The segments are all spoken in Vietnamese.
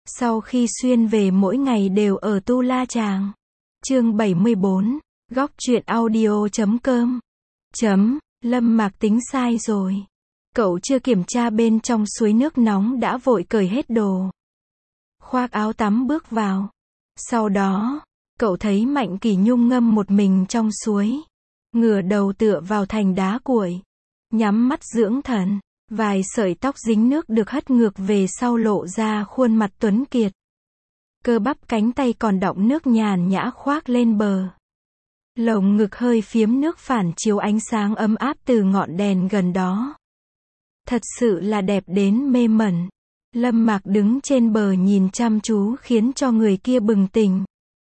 Sau khi xuyên về mỗi ngày đều ở Tu La Chàng. Chương 74, góc truyện audio.com. Lâm Mạc tính sai rồi. Cậu chưa kiểm tra bên trong suối nước nóng đã vội cởi hết đồ. Khoác áo tắm bước vào. Sau đó, cậu thấy Mạnh Kỷ Nhung ngâm một mình trong suối. Ngửa đầu tựa vào thành đá cuội. Nhắm mắt dưỡng thần. Vài sợi tóc dính nước được hất ngược về sau lộ ra khuôn mặt tuấn kiệt. Cơ bắp cánh tay còn đọng nước nhàn nhã khoác lên bờ. Lồng ngực hơi phiếm nước phản chiếu ánh sáng ấm áp từ ngọn đèn gần đó. Thật sự là đẹp đến mê mẩn. Lâm Mạc đứng trên bờ nhìn chăm chú khiến cho người kia bừng tỉnh.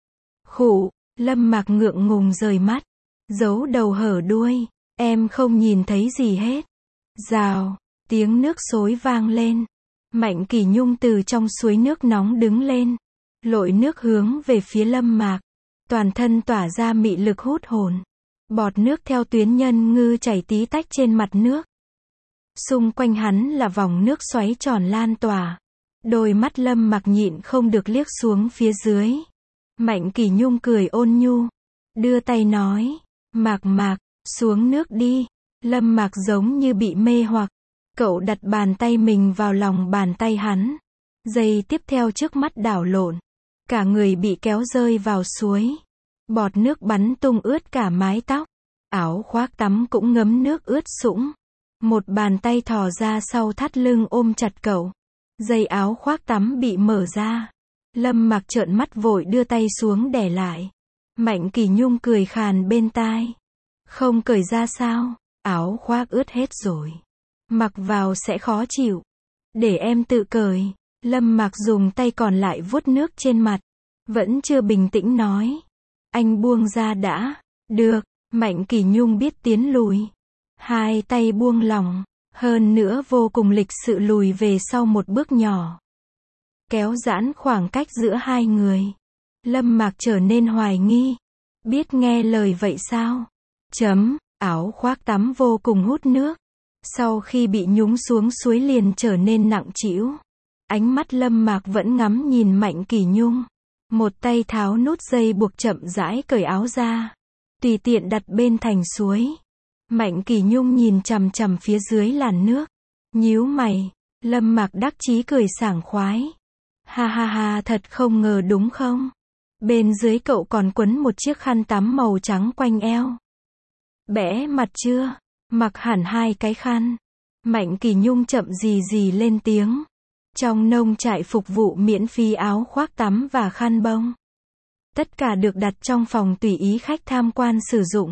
Khụ, Lâm Mạc ngượng ngùng rời mắt. Giấu đầu hở đuôi, em không nhìn thấy gì hết. Rào, tiếng nước xối vang lên. Mạnh Kỷ Nhung từ trong suối nước nóng đứng lên. Lội nước hướng về phía Lâm Mạc. Toàn thân tỏa ra mị lực hút hồn. Bọt nước theo tuyến nhân ngư chảy tí tách trên mặt nước. Xung quanh hắn là vòng nước xoáy tròn lan tỏa. Đôi mắt Lâm Mạc nhịn không được liếc xuống phía dưới. Mạnh Kỷ Nhung cười ôn nhu. Đưa tay nói. Mạc, xuống nước đi. Lâm Mạc giống như bị mê hoặc. Cậu đặt bàn tay mình vào lòng bàn tay hắn. Giây tiếp theo trước mắt đảo lộn. Cả người bị kéo rơi vào suối. Bọt nước bắn tung ướt cả mái tóc. Áo khoác tắm cũng ngấm nước ướt sũng. Một bàn tay thò ra sau thắt lưng ôm chặt cậu. Dây áo khoác tắm bị mở ra. Lâm Mạc trợn mắt vội đưa tay xuống đè lại. Mạnh Kỷ Nhung cười khàn bên tai. Không cởi ra sao? Áo khoác ướt hết rồi. Mặc vào sẽ khó chịu. Để em tự cởi. Lâm Mạc dùng tay còn lại vuốt nước trên mặt. Vẫn chưa bình tĩnh nói. Anh buông ra đã. Được. Mạnh Kỷ Nhung biết tiến lùi. Hai tay buông lỏng. Hơn nữa vô cùng lịch sự lùi về sau một bước nhỏ. Kéo giãn khoảng cách giữa hai người. Lâm Mạc trở nên hoài nghi. Biết nghe lời vậy sao? Áo khoác tắm vô cùng hút nước. Sau khi bị nhúng xuống suối liền trở nên nặng trĩu. Ánh mắt Lâm Mạc vẫn ngắm nhìn Mạnh Kỷ Nhung. Một tay tháo nút dây buộc chậm rãi cởi áo ra. Tùy tiện đặt bên thành suối. Mạnh Kỷ Nhung nhìn chằm chằm phía dưới làn nước. Nhíu mày. Lâm Mạc đắc chí cười sảng khoái. Ha, thật không ngờ đúng không? Bên dưới cậu còn quấn một chiếc khăn tắm màu trắng quanh eo. Bẽ mặt chưa? Mặc hẳn hai cái khăn. Mạnh Kỷ Nhung chậm gì lên tiếng. Trong nông trại phục vụ miễn phí áo khoác tắm và khăn bông. Tất cả được đặt trong phòng tùy ý khách tham quan sử dụng.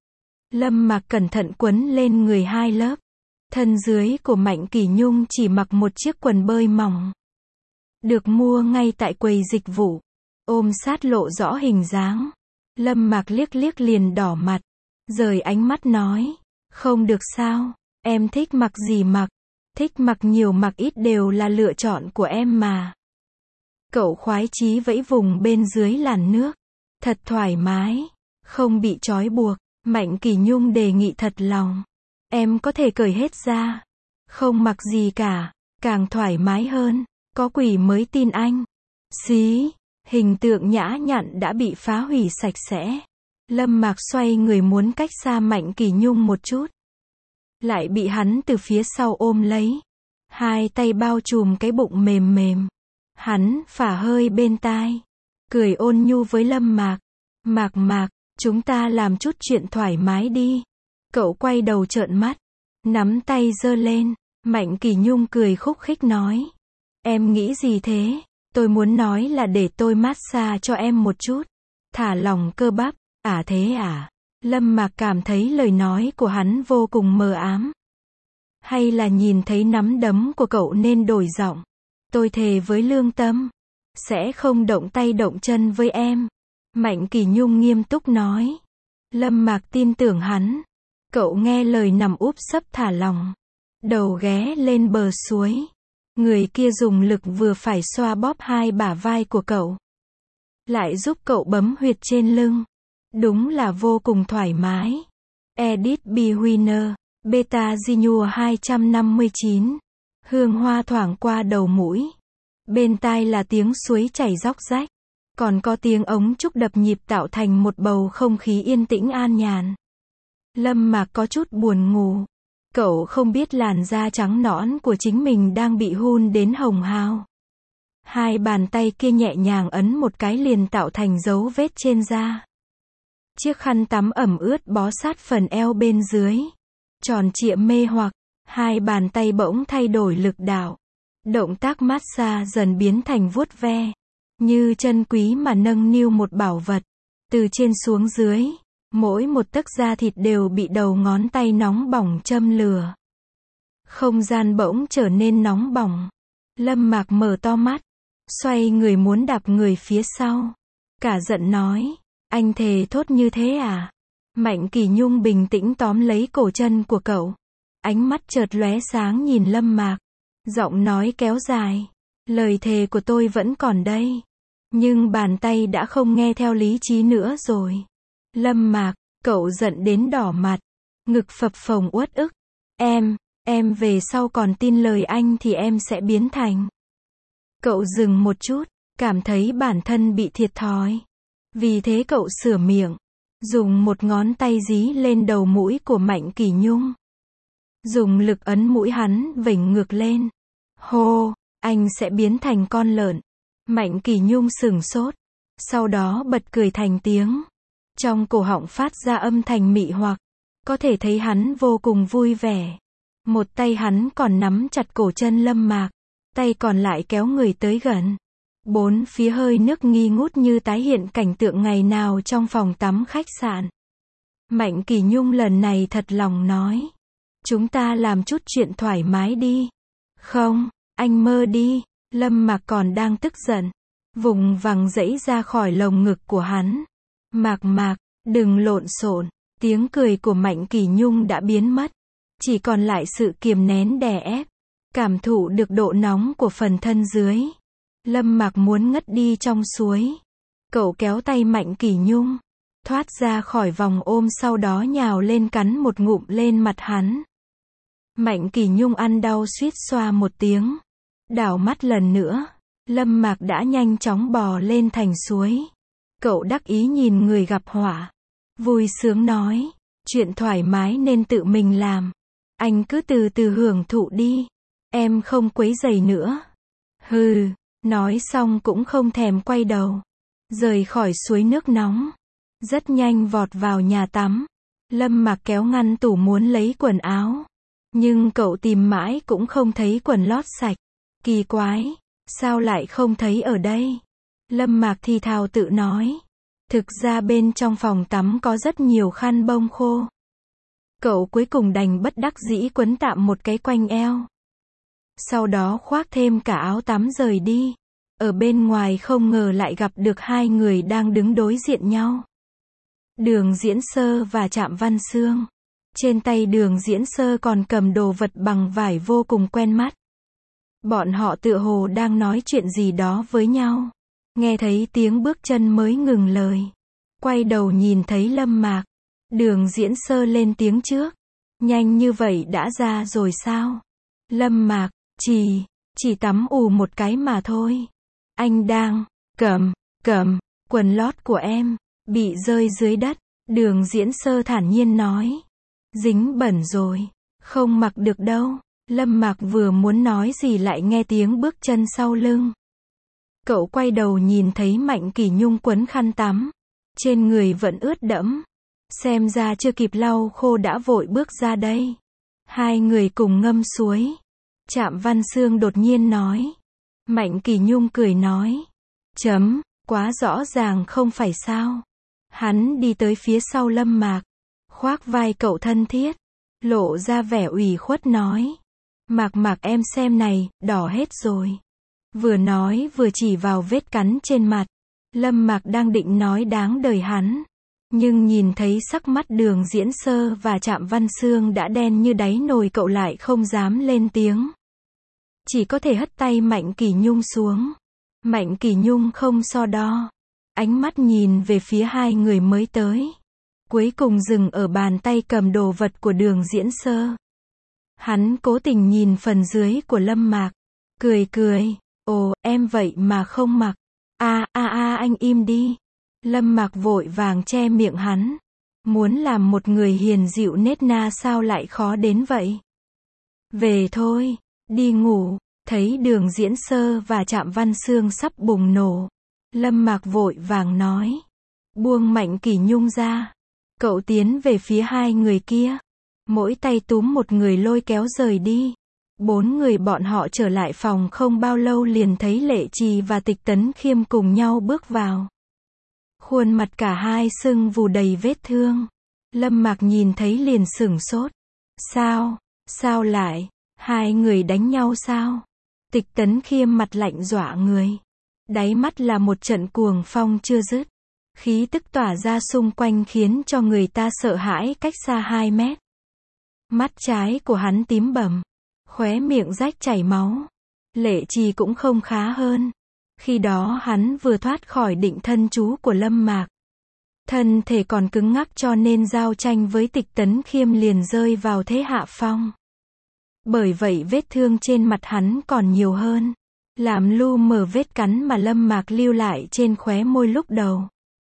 Lâm Mạc cẩn thận quấn lên người hai lớp. Thân dưới của Mạnh Kỷ Nhung chỉ mặc một chiếc quần bơi mỏng. Được mua ngay tại quầy dịch vụ. Ôm sát lộ rõ hình dáng. Lâm Mạc liếc liền đỏ mặt. Rời ánh mắt nói. Không được sao, em thích mặc gì mặc. Thích mặc nhiều mặc ít đều là lựa chọn của em mà. Cậu khoái chí vẫy vùng bên dưới làn nước. Thật thoải mái. Không bị trói buộc. Mạnh Kỷ Nhung đề nghị thật lòng. Em có thể cởi hết ra. Không mặc gì cả. Càng thoải mái hơn. Có quỷ mới tin anh. Xí. Hình tượng nhã nhặn đã bị phá hủy sạch sẽ. Lâm Mạc xoay người muốn cách xa Mạnh Kỷ Nhung một chút. Lại bị hắn từ phía sau ôm lấy. Hai tay bao trùm cái bụng mềm. Hắn phả hơi bên tai. Cười ôn nhu với Lâm Mạc. Mạc, chúng ta làm chút chuyện thoải mái đi. Cậu quay đầu trợn mắt. Nắm tay giơ lên. Mạnh Kỷ Nhung cười khúc khích nói. Em nghĩ gì thế? Tôi muốn nói là để tôi massage cho em một chút. Thả lỏng cơ bắp. Thế à? Lâm Mạc cảm thấy lời nói của hắn vô cùng mờ ám. Hay là nhìn thấy nắm đấm của cậu nên đổi giọng. Tôi thề với lương tâm. Sẽ không động tay động chân với em. Mạnh Kỷ Nhung nghiêm túc nói. Lâm Mạc tin tưởng hắn. Cậu nghe lời nằm úp sấp thả lỏng. Đầu ghé lên bờ suối. Người kia dùng lực vừa phải xoa bóp hai bả vai của cậu. Lại giúp cậu bấm huyệt trên lưng. Đúng là vô cùng thoải mái. Edit B. Winner, Beta Zinua 259. Hương hoa thoảng qua đầu mũi. Bên tai là tiếng suối chảy róc rách. Còn có tiếng ống trúc đập nhịp tạo thành một bầu không khí yên tĩnh an nhàn. Lâm Mạc có chút buồn ngủ. Cậu không biết làn da trắng nõn của chính mình đang bị hun đến hồng hào. Hai bàn tay kia nhẹ nhàng ấn một cái liền tạo thành dấu vết trên da. Chiếc khăn tắm ẩm ướt bó sát phần eo bên dưới. Tròn trịa mê hoặc, hai bàn tay bỗng thay đổi lực đạo. Động tác massage dần biến thành vuốt ve. Như chân quý mà nâng niu một bảo vật. Từ trên xuống dưới, mỗi một tấc da thịt đều bị đầu ngón tay nóng bỏng châm lửa. Không gian bỗng trở nên nóng bỏng. Lâm Mạc mở to mắt, xoay người muốn đạp người phía sau. Cả giận nói, anh thề thốt như thế à? Mạnh Kỳ Nhung bình tĩnh tóm lấy cổ chân của cậu. Ánh mắt chợt lóe sáng nhìn Lâm Mạc. Giọng nói kéo dài, lời thề của tôi vẫn còn đây. Nhưng bàn tay đã không nghe theo lý trí nữa rồi. Lâm Mạc, cậu giận đến đỏ mặt. Ngực phập phồng uất ức. Em về sau còn tin lời anh thì em sẽ biến thành. Cậu dừng một chút, cảm thấy bản thân bị thiệt thòi. Vì thế cậu sửa miệng. Dùng một ngón tay dí lên đầu mũi của Mạnh Kỳ Nhung. Dùng lực ấn mũi hắn vểnh ngược lên. Hô, anh sẽ biến thành con lợn. Mạnh Kỳ Nhung sửng sốt. Sau đó bật cười thành tiếng. Trong cổ họng phát ra âm thanh mị hoặc. Có thể thấy hắn vô cùng vui vẻ. Một tay hắn còn nắm chặt cổ chân Lâm Mạc. Tay còn lại kéo người tới gần. Bốn phía hơi nước nghi ngút như tái hiện cảnh tượng ngày nào trong phòng tắm khách sạn. Mạnh Kỳ Nhung lần này thật lòng nói. Chúng ta làm chút chuyện thoải mái đi. Không, anh mơ đi. Lâm Mạc còn đang tức giận. Vùng vằng dãy ra khỏi lồng ngực của hắn. Mạc, đừng lộn xộn. Tiếng cười của Mạnh Kỳ Nhung đã biến mất. Chỉ còn lại sự kiềm nén đè ép. Cảm thụ được độ nóng của phần thân dưới. Lâm Mạc muốn ngất đi trong suối. Cậu kéo tay Mạnh Kỳ Nhung. Thoát ra khỏi vòng ôm sau đó nhào lên cắn một ngụm lên mặt hắn. Mạnh Kỳ Nhung ăn đau suýt xoa một tiếng. Đảo mắt lần nữa. Lâm Mạc đã nhanh chóng bò lên thành suối. Cậu đắc ý nhìn người gặp họa. Vui sướng nói. Chuyện thoải mái nên tự mình làm. Anh cứ từ từ hưởng thụ đi. Em không quấy rầy nữa. Hừ. Nói xong cũng không thèm quay đầu. Rời khỏi suối nước nóng. Rất nhanh vọt vào nhà tắm. Lâm Mạc kéo ngăn tủ muốn lấy quần áo. Nhưng cậu tìm mãi cũng không thấy quần lót sạch. Kỳ quái. Sao lại không thấy ở đây? Lâm Mạc thì thào tự nói. Thực ra bên trong phòng tắm có rất nhiều khăn bông khô. Cậu cuối cùng đành bất đắc dĩ quấn tạm một cái quanh eo. Sau đó khoác thêm cả áo tắm rời đi. Ở bên ngoài không ngờ lại gặp được hai người đang đứng đối diện nhau. Đường Diễn Sơ và Trạm Văn Xương. Trên tay Đường Diễn Sơ còn cầm đồ vật bằng vải vô cùng quen mắt. Bọn họ tựa hồ đang nói chuyện gì đó với nhau. Nghe thấy tiếng bước chân mới ngừng lời. Quay đầu nhìn thấy Lâm Mạc. Đường Diễn Sơ lên tiếng trước. Nhanh như vậy đã ra rồi sao? Lâm Mạc, chỉ tắm một cái mà thôi. Anh đang cầm quần lót của em, bị rơi dưới đất. Đường Diễn Sơ thản nhiên nói. Dính bẩn rồi, không mặc được đâu. Lâm Mạc vừa muốn nói gì lại nghe tiếng bước chân sau lưng. Cậu quay đầu nhìn thấy Mạnh Kỳ Nhung quấn khăn tắm. Trên người vẫn ướt đẫm. Xem ra chưa kịp lau khô đã vội bước ra đây. Hai người cùng ngâm suối. Trạm Văn Xương đột nhiên nói. Mạnh Kỳ Nhung cười nói. Quá rõ ràng không phải sao. Hắn đi tới phía sau Lâm Mạc. Khoác vai cậu thân thiết. Lộ ra vẻ ủy khuất nói. Mạc em xem này, đỏ hết rồi. Vừa nói vừa chỉ vào vết cắn trên mặt. Lâm Mạc đang định nói đáng đời hắn. Nhưng nhìn thấy sắc mắt Đường Diễn Sơ và Trạm Văn Xương đã đen như đáy nồi cậu lại không dám lên tiếng. Chỉ có thể hất tay Mạnh Kỳ Nhung xuống. Mạnh Kỳ Nhung không so đo. Ánh mắt nhìn về phía hai người mới tới. Cuối cùng dừng ở bàn tay cầm đồ vật của Đường Diễn Sơ. Hắn cố tình nhìn phần dưới của Lâm Mạc. Cười. Ồ, em vậy mà không mặc. Anh im đi. Lâm Mạc vội vàng che miệng hắn. Muốn làm một người hiền dịu nết na sao lại khó đến vậy? Về thôi, đi ngủ. Thấy Đường Diễn Sơ và Trạm Văn Xương sắp bùng nổ. Lâm Mạc vội vàng nói. Buông Mạnh Kỷ Nhung ra. Cậu tiến về phía hai người kia. Mỗi tay túm một người lôi kéo rời đi. 4 người bọn họ trở lại phòng không bao lâu liền thấy Lệ Trì và Tịch Tấn Khiêm cùng nhau bước vào. Khuôn mặt cả hai sưng vù đầy vết thương. Lâm Mạc nhìn thấy liền sửng sốt. Sao lại? Hai người đánh nhau sao? Tịch Tấn Khiêm mặt lạnh dọa người. Đáy mắt là một trận cuồng phong chưa dứt. Khí tức tỏa ra xung quanh khiến cho người ta sợ hãi cách xa 2 mét. Mắt trái của hắn tím bầm. Khóe miệng rách chảy máu. Lệ Trì cũng không khá hơn. Khi đó hắn vừa thoát khỏi định thân chú của Lâm Mạc. Thân thể còn cứng ngắc cho nên giao tranh với Tịch Tấn Khiêm liền rơi vào thế hạ phong. Bởi vậy vết thương trên mặt hắn còn nhiều hơn. Làm lu mờ vết cắn mà Lâm Mạc lưu lại trên khóe môi lúc đầu.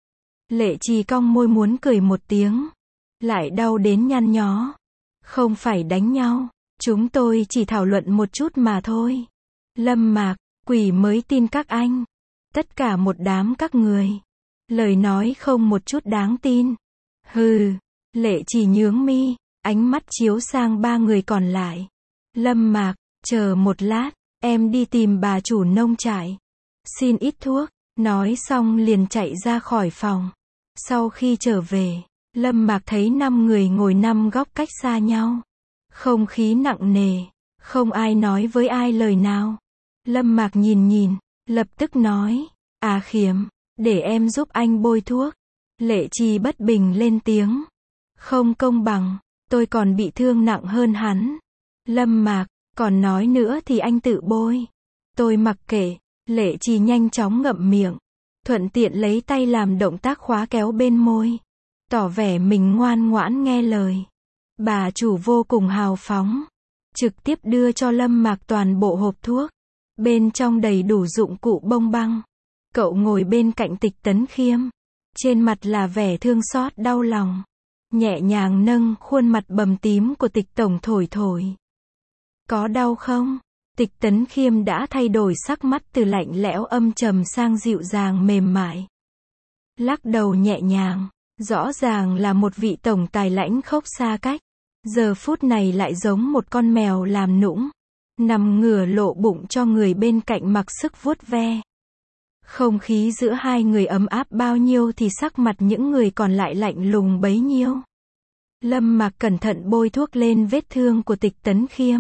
Lệ Trì cong môi muốn cười một tiếng. Lại đau đến nhăn nhó. Không phải đánh nhau. Chúng tôi chỉ thảo luận một chút mà thôi. Lâm Mạc, quỷ mới tin các anh. Tất cả một đám các người. Lời nói không một chút đáng tin. Hừ. Lệ Trì nhướng mi. Ánh mắt chiếu sang 3 người còn lại. Lâm Mạc, chờ một lát. Em đi tìm bà chủ nông trại. Xin ít thuốc. Nói xong liền chạy ra khỏi phòng. Sau khi trở về, Lâm Mạc thấy 5 người ngồi 5 góc cách xa nhau. Không khí nặng nề. Không ai nói với ai lời nào. Lâm Mạc nhìn, lập tức nói. Khiêm, để em giúp anh bôi thuốc. Lệ Trì bất bình lên tiếng. Không công bằng, tôi còn bị thương nặng hơn hắn. Lâm Mạc, còn nói nữa thì anh tự bôi. Tôi mặc kệ. Lệ Trì nhanh chóng ngậm miệng. Thuận tiện lấy tay làm động tác khóa kéo bên môi. Tỏ vẻ mình ngoan ngoãn nghe lời. Bà chủ vô cùng hào phóng. Trực tiếp đưa cho Lâm Mạc toàn bộ hộp thuốc. Bên trong đầy đủ dụng cụ bông băng. Cậu ngồi bên cạnh Tịch Tấn Khiêm. Trên mặt là vẻ thương xót đau lòng. Nhẹ nhàng nâng khuôn mặt bầm tím của Tịch Tổng thổi. Có đau không? Tịch Tấn Khiêm đã thay đổi sắc mắt từ lạnh lẽo âm trầm sang dịu dàng mềm mại. Lắc đầu nhẹ nhàng. Rõ ràng là một vị tổng tài lãnh khốc xa cách. Giờ phút này lại giống một con mèo làm nũng. Nằm ngửa lộ bụng cho người bên cạnh mặc sức vuốt ve. Không khí giữa hai người ấm áp bao nhiêu thì sắc mặt những người còn lại lạnh lùng bấy nhiêu. Lâm Mạc cẩn thận bôi thuốc lên vết thương của Tịch Tấn Khiêm.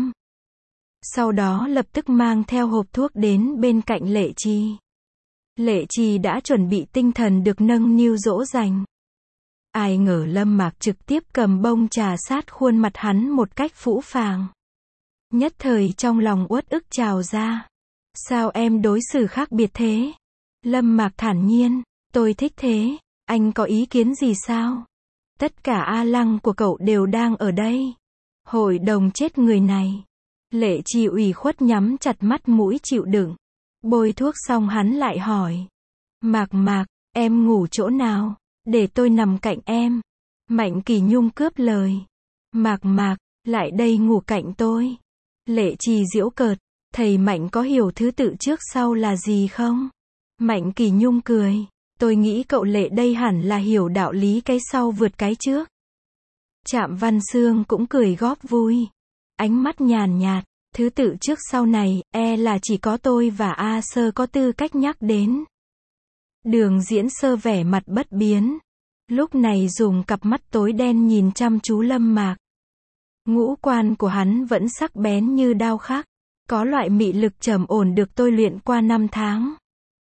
Sau đó lập tức mang theo hộp thuốc đến bên cạnh Lệ Trì. Lệ Trì đã chuẩn bị tinh thần được nâng niu dỗ dành. Ai ngờ Lâm Mạc trực tiếp cầm bông trà sát khuôn mặt hắn một cách phũ phàng. Nhất thời trong lòng uất ức trào ra. Sao em đối xử khác biệt thế? Lâm Mạc thản nhiên. Tôi thích thế. Anh có ý kiến gì sao? Tất cả A Lăng của cậu đều đang ở đây. Hội đồng chết người này. Lệ Trì ủy khuất nhắm chặt mắt mũi chịu đựng. Bôi thuốc xong hắn lại hỏi. Mạc, em ngủ chỗ nào? Để tôi nằm cạnh em. Mạnh Kỷ Nhung cướp lời. Mạc, lại đây ngủ cạnh tôi. Lệ Trì giễu cợt. Thầy Mạnh có hiểu thứ tự trước sau là gì không? Mạnh Kỷ Nhung cười. Tôi nghĩ cậu Lệ đây hẳn là hiểu đạo lý cái sau vượt cái trước. Trạm Văn Xương cũng cười góp vui. Ánh mắt nhàn nhạt. Thứ tự trước sau này, là chỉ có tôi và A Sơ có tư cách nhắc đến. Đường Diễn Sơ vẻ mặt bất biến. Lúc này dùng cặp mắt tối đen nhìn chăm chú Lâm Mạc. Ngũ quan của hắn vẫn sắc bén như đao khắc. Có loại mị lực trầm ổn được tôi luyện qua 5 tháng.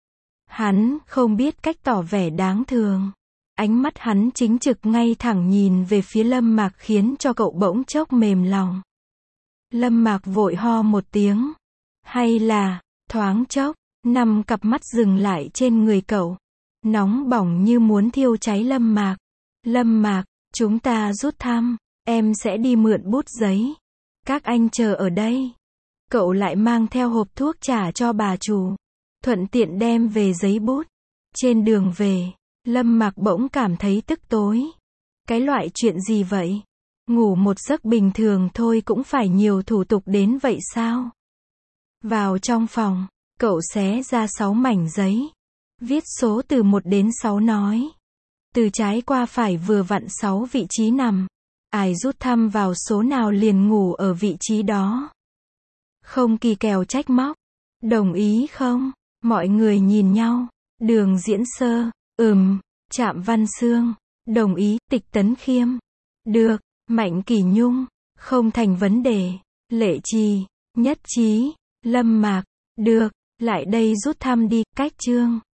Hắn không biết cách tỏ vẻ đáng thường. Ánh mắt hắn chính trực ngay thẳng nhìn về phía Lâm Mạc khiến cho cậu bỗng chốc mềm lòng. Lâm Mạc vội ho một tiếng. Hay là, thoáng chốc, 5 cặp mắt dừng lại trên người cậu. Nóng bỏng như muốn thiêu cháy Lâm Mạc. Lâm Mạc, chúng ta rút thăm. Em sẽ đi mượn bút giấy. Các anh chờ ở đây. Cậu lại mang theo hộp thuốc trả cho bà chủ. Thuận tiện đem về giấy bút. Trên đường về, Lâm Mạc bỗng cảm thấy tức tối. Cái loại chuyện gì vậy? Ngủ một giấc bình thường thôi cũng phải nhiều thủ tục đến vậy sao? Vào trong phòng, cậu xé ra 6 mảnh giấy. Viết số từ 1 đến 6 nói. Từ trái qua phải vừa vặn 6 vị trí nằm. Ai rút thăm vào số nào liền ngủ ở vị trí đó. Không kỳ kèo trách móc. Đồng ý không? Mọi người nhìn nhau. Đường Diễn Sơ, Trạm Văn Sương, đồng ý. Tịch Tấn Khiêm, được. Mạnh Kỳ Nhung, không thành vấn đề. Lệ Trì, nhất trí. Lâm Mạc, được. Lại đây rút thăm đi. Cách chương